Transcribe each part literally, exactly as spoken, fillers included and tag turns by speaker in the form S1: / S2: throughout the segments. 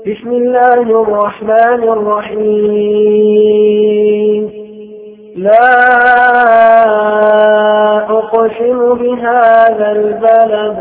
S1: بسم الله الرحمن الرحيم لا أقسم بهذا البلد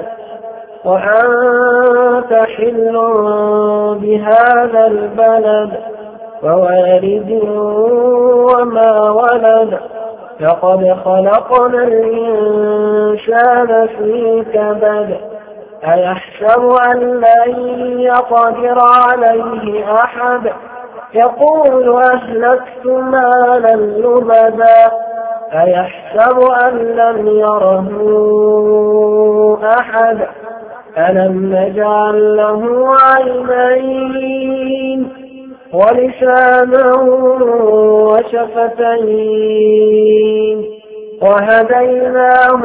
S1: وأنت حل بهذا البلد ووالد وما ولد لقد خلقنا الإنسان في كبد أيحسب أن لن يقدر عليه أحد يقول أهلكت مالا لبدا أيحسب أن لم يره أحد ألم نجعل له عينين ولسانا وشفتين وهديناه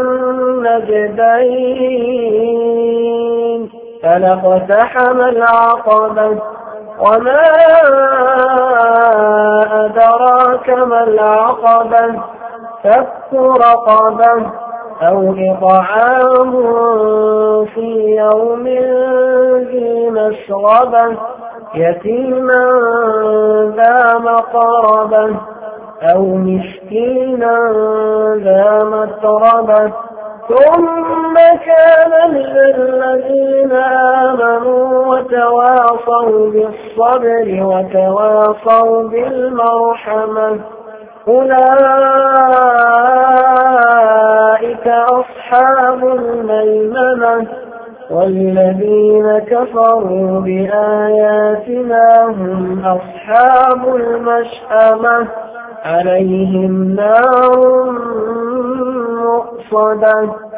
S1: النجدين فلاقتحم العقبة وما أدراك ما العقبة فك رقبة أو إطعام في يوم ذي مسغبة يتيما ذا مقربة أو مسكينا ذا متربة ثم كان للذين آمنوا وتواصوا بالصبر وتواصوا بالمرحمة أولئك أصحاب الميمنة والذين كفروا بآياتنا هم أصحاب المشأمة عليهم نار مؤصدة